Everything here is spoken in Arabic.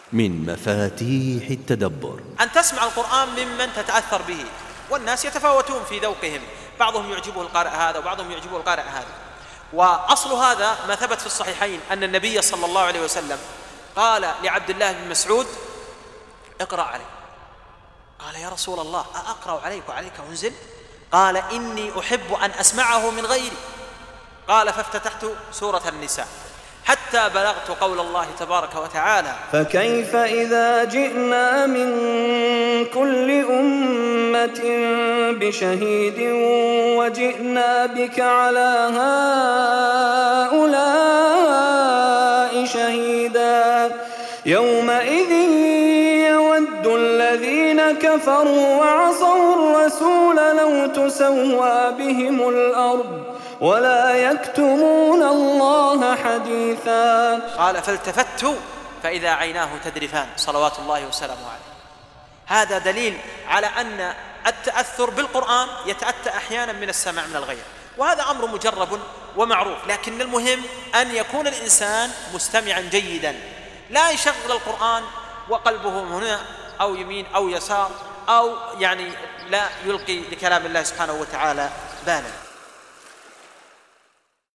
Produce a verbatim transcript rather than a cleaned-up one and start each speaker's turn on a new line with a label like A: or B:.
A: من مفاتيح التدبر
B: أن تسمع القرآن ممن تتأثر به، والناس يتفاوتون في ذوقهم، بعضهم يعجبه القارئ هذا وبعضهم يعجبه القارئ هذا. وأصل هذا ما ثبت في الصحيحين أن النبي صلى الله عليه وسلم قال لعبد الله بن مسعود: اقرأ علي. قال: يا رسول الله، أقرأ عليك وعليك أنزل؟ قال: إني أحب أن أسمعه من غيري. قال: فافتتحت سورة النساء حتى بلغت قول الله تبارك وتعالى:
C: فكيف إذا جئنا من كل أمة بشهيد وجئنا بك على هؤلاء شهيدا يومئذ يود الذين كفروا وعصوا الرسول لو تسوى بهم الأرض ولا يكتمون الله حديثا.
B: قال: فالتفت فإذا عيناه تذرفان صلوات الله وسلامه عليه. هذا دليل على أن التأثر بالقرآن يتأتى أحيانا من السماع من الغير، وهذا أمر مجرب ومعروف، لكن المهم أن يكون الإنسان مستمعا جيدا، لا يشغل القرآن وقلبه هنا أو يمين أو يسار، أو يعني لا يلقي لكلام الله سبحانه وتعالى بالا.